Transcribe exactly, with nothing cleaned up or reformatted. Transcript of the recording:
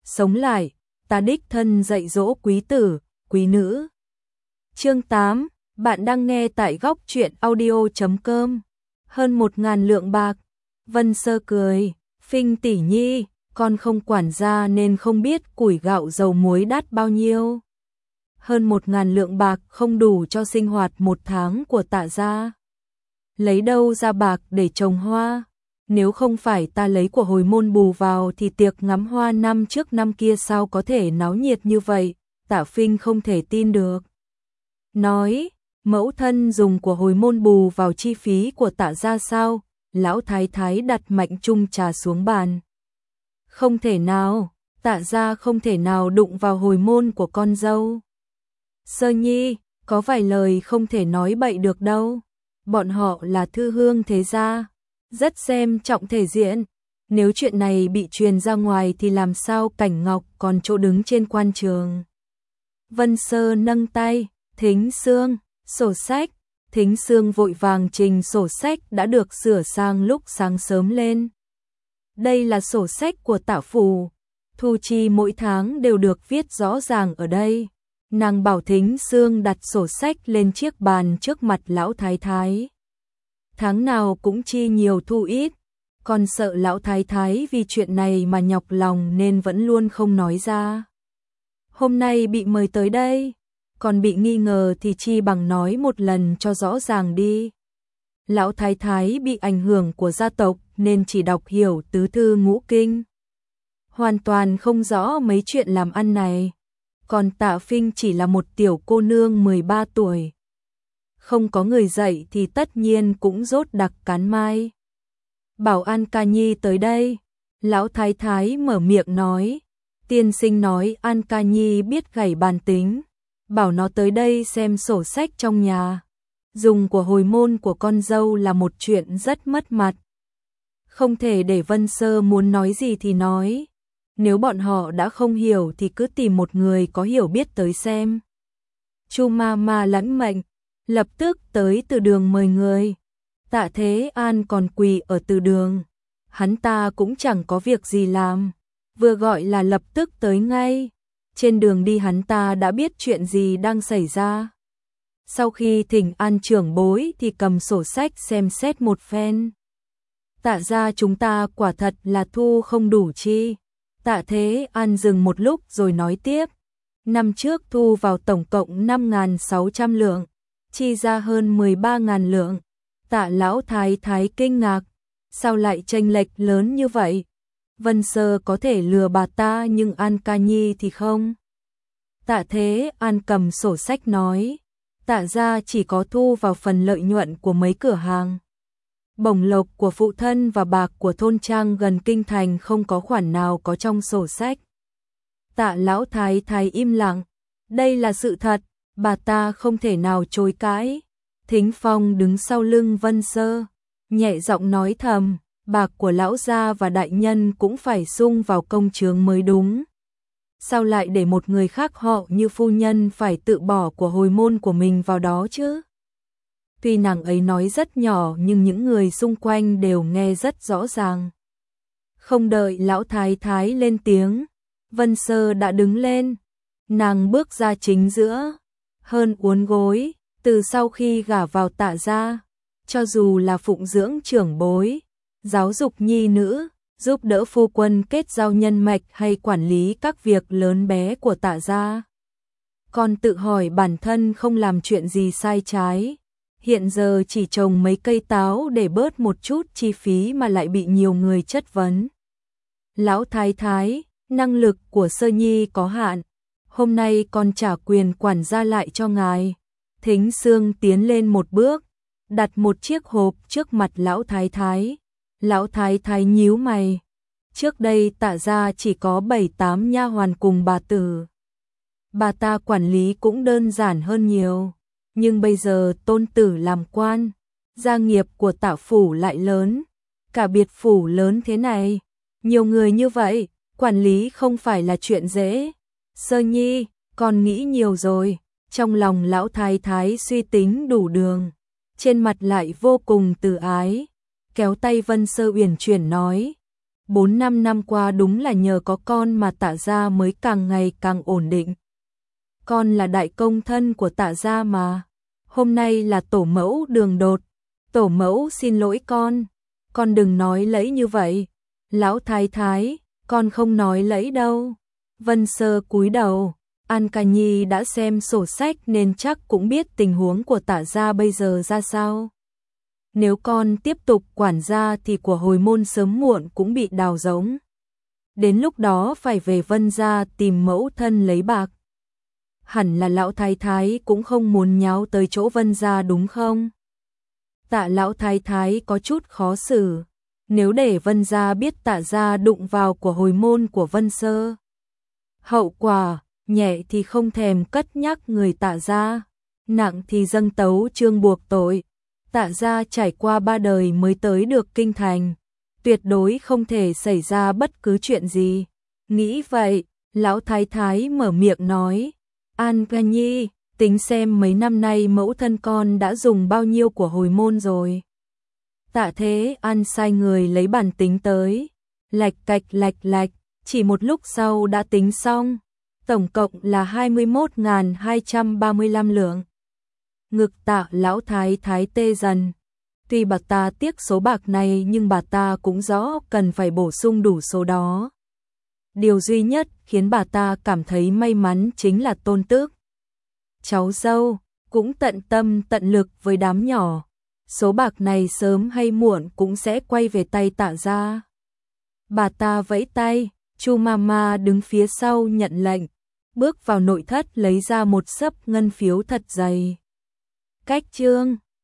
sống lại, ta đích thân dạy dỗ quý tử, quý nữ. Chương tám, bạn đang nghe tại góc truyện audio chấm com. Hơn một ngàn lượng bạc. Vân Sơ cười, Phinh tỷ nhi, con không quản gia nên không biết củi gạo dầu muối đắt bao nhiêu. Hơn một ngàn lượng bạc không đủ cho sinh hoạt một tháng của Tạ gia. Lấy đâu ra bạc để trồng hoa? Nếu không phải ta lấy của hồi môn bù vào thì tiệc ngắm hoa năm trước năm kia sao có thể náo nhiệt như vậy? Tạ Phinh không thể tin được. Nói, mẫu thân dùng của hồi môn bù vào chi phí của Tạ gia sao? Lão thái thái đặt mạnh chung trà xuống bàn. Không thể nào, Tạ gia không thể nào đụng vào hồi môn của con dâu. Sơ nhi, có vài lời không thể nói bậy được đâu. Bọn họ là thư hương thế gia, rất xem trọng thể diện. Nếu chuyện này bị truyền ra ngoài thì làm sao Cảnh Ngọc còn chỗ đứng trên quan trường. Vân Sơ nâng tay, Thính Sương, sổ sách. Thính Sương vội vàng trình sổ sách đã được sửa sang lúc sáng sớm lên. Đây là sổ sách của Tạ phủ, thu chi mỗi tháng đều được viết rõ ràng ở đây. Nàng bảo Thính Sương đặt sổ sách lên chiếc bàn trước mặt lão thái thái. Tháng nào cũng chi nhiều thu ít, còn sợ lão thái thái vì chuyện này mà nhọc lòng nên vẫn luôn không nói ra. Hôm nay bị mời tới đây, còn bị nghi ngờ thì chi bằng nói một lần cho rõ ràng đi. Lão thái thái bị ảnh hưởng của gia tộc nên chỉ đọc hiểu tứ thư ngũ kinh, hoàn toàn không rõ mấy chuyện làm ăn này. Còn Tạ Phinh chỉ là một tiểu cô nương mười ba tuổi. Không có người dạy thì tất nhiên cũng rốt đặc cán mai. Bảo An Ca Nhi tới đây. Lão thái thái mở miệng nói. Tiên sinh nói An Ca Nhi biết gảy bàn tính. Bảo nó tới đây xem sổ sách trong nhà. Dùng của hồi môn của con dâu là một chuyện rất mất mặt. Không thể để Vân Sơ muốn nói gì thì nói. Nếu bọn họ đã không hiểu thì cứ tìm một người có hiểu biết tới xem. Chu ma ma lãnh mệnh, lập tức tới từ đường mời người. Tạ Thế An còn quỳ ở từ đường. Hắn ta cũng chẳng có việc gì làm. Vừa gọi là lập tức tới ngay. Trên đường đi hắn ta đã biết chuyện gì đang xảy ra. Sau khi thỉnh an trưởng bối thì cầm sổ sách xem xét một phen. Tạ gia chúng ta quả thật là thu không đủ chi. Tạ Thế An dừng một lúc rồi nói tiếp. Năm trước thu vào tổng cộng năm nghìn sáu trăm lượng, chi ra hơn mười ba nghìn lượng. Tạ lão thái thái kinh ngạc. Sao lại chênh lệch lớn như vậy? Vân Sơ có thể lừa bà ta nhưng An Ca Nhi thì không. Tạ Thế An cầm sổ sách nói. Tạ gia chỉ có thu vào phần lợi nhuận của mấy cửa hàng. Bổng lộc của phụ thân và bạc của thôn trang gần kinh thành không có khoản nào có trong sổ sách. Tạ lão thái thái im lặng. Đây là sự thật, bà ta không thể nào chối cãi. Thính Phong đứng sau lưng Vân Sơ, nhẹ giọng nói thầm, bạc của lão gia và đại nhân cũng phải sung vào công chướng mới đúng. Sao lại để một người khác họ như phu nhân phải tự bỏ của hồi môn của mình vào đó chứ? Tuy nàng ấy nói rất nhỏ nhưng những người xung quanh đều nghe rất rõ ràng. Không đợi lão thái thái lên tiếng, Vân Sơ đã đứng lên. Nàng bước ra chính giữa, hơn uốn gối, từ sau khi gả vào Tạ gia, cho dù là phụng dưỡng trưởng bối, giáo dục nhi nữ, giúp đỡ phu quân kết giao nhân mạch hay quản lý các việc lớn bé của Tạ gia. Còn tự hỏi bản thân không làm chuyện gì sai trái. Hiện giờ chỉ trồng mấy cây táo để bớt một chút chi phí mà lại bị nhiều người chất vấn. Lão thái thái, năng lực của Sơ Nhi có hạn. Hôm nay con trả quyền quản gia lại cho ngài. Thính Sương tiến lên một bước, đặt một chiếc hộp trước mặt lão thái thái. Lão thái thái nhíu mày. Trước đây Tạ gia chỉ có bảy tám nha hoàn cùng bà tử. Bà ta quản lý cũng đơn giản hơn nhiều. Nhưng bây giờ tôn tử làm quan, gia nghiệp của Tạ phủ lại lớn, cả biệt phủ lớn thế này, nhiều người như vậy, quản lý không phải là chuyện dễ. Sơ Nhi, con nghĩ nhiều rồi. Trong lòng lão thái thái suy tính đủ đường, trên mặt lại vô cùng từ ái, kéo tay Vân Sơ uyển chuyển nói, bốn năm năm qua đúng là nhờ có con mà Tạ gia mới càng ngày càng ổn định. Con là đại công thân của Tạ gia mà. Hôm nay là tổ mẫu đường đột. Tổ mẫu xin lỗi con. Con đừng nói lẫy như vậy. Lão thái thái, con không nói lẫy đâu. Vân Sơ cúi đầu. An Ca Nhi đã xem sổ sách nên chắc cũng biết tình huống của Tạ gia bây giờ ra sao. Nếu con tiếp tục quản gia thì của hồi môn sớm muộn cũng bị đào rỗng. Đến lúc đó phải về Vân gia tìm mẫu thân lấy bạc. Hẳn là lão thái thái cũng không muốn nháo tới chỗ Vân gia đúng không? Tạ lão thái thái có chút khó xử. Nếu để Vân gia biết Tạ gia đụng vào của hồi môn của Vân Sơ, hậu quả nhẹ thì không thèm cất nhắc người Tạ gia, nặng thì dâng tấu chương buộc tội. Tạ gia trải qua ba đời mới tới được kinh thành, tuyệt đối không thể xảy ra bất cứ chuyện gì. Nghĩ vậy, lão thái thái mở miệng nói, An Ca Nhi, tính xem mấy năm nay mẫu thân con đã dùng bao nhiêu của hồi môn rồi. Tạ Thế An sai người lấy bản tính tới, lạch cạch lạch lạch, chỉ một lúc sau đã tính xong, tổng cộng là hai mươi mốt nghìn hai trăm ba mươi lăm lượng. Ngực Tạ lão thái thái tê dần. Tuy bà ta tiếc số bạc này nhưng bà ta cũng rõ cần phải bổ sung đủ số đó. Điều duy nhất khiến bà ta cảm thấy may mắn chính là Tôn Tước, cháu dâu, cũng tận tâm tận lực với đám nhỏ. Số bạc này sớm hay muộn cũng sẽ quay về tay Tạ gia. Bà ta vẫy tay, Chu Mama đứng phía sau nhận lệnh, bước vào nội thất lấy ra một xấp ngân phiếu thật dày. Cách chương